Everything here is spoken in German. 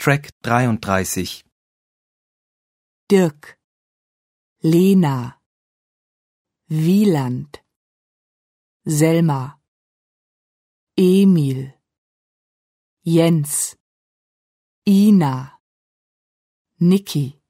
Track 33. Dirk, Lena, Wieland, Selma, Emil, Jens, Ina, Niki.